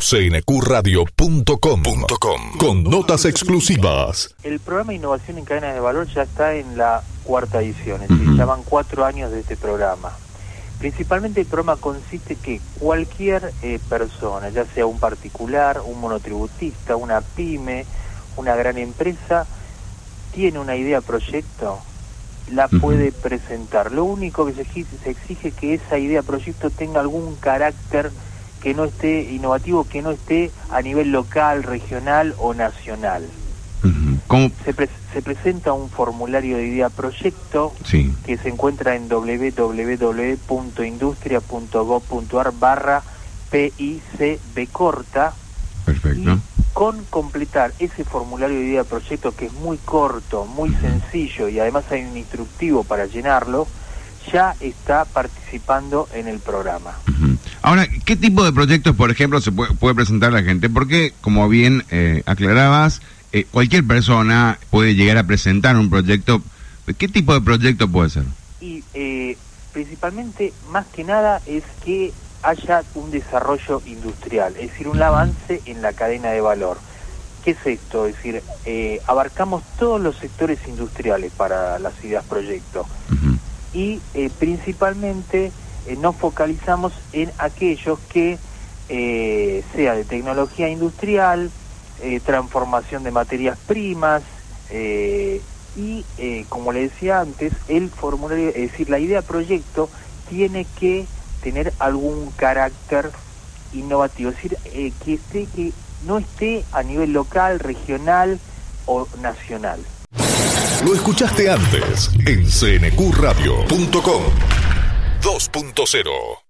cnqradio.com con notas exclusivas. El programa Innovación en Cadenas de Valor ya está en la 4ª edición, es decir, ya van 4 años de este programa. Principalmente el programa consiste que cualquier persona, ya sea un particular, un monotributista, una pyme, una gran empresa, tiene una idea, proyecto, la puede presentar. Lo único que se exige es que esa idea, proyecto tenga algún carácter que no esté innovativo, que no esté a nivel local, regional o nacional. ¿Cómo? Se presenta un formulario de idea proyecto que se encuentra en www.industria.gov.ar/PICB. Perfecto. Y con completar ese formulario de idea proyecto, que es muy corto, muy sencillo y además hay un instructivo para llenarlo, ya está participando en el programa. Ahora, ¿qué tipo de proyectos, por ejemplo, se puede presentar la gente? Porque, como bien aclarabas, cualquier persona puede llegar a presentar un proyecto. ¿Qué tipo de proyecto puede ser? Y principalmente, más que nada, es que haya un desarrollo industrial, es decir, un avance en la cadena de valor. ¿Qué es esto? Es decir, abarcamos todos los sectores industriales para las ideas proyecto. Y principalmente nos focalizamos en aquellos que sea de tecnología industrial, transformación de materias primas, y como le decía antes, el formulario, es decir, la idea proyecto tiene que tener algún carácter innovativo, es decir, que no esté a nivel local, regional o nacional. Lo escuchaste antes en cnqradio.com 2.0.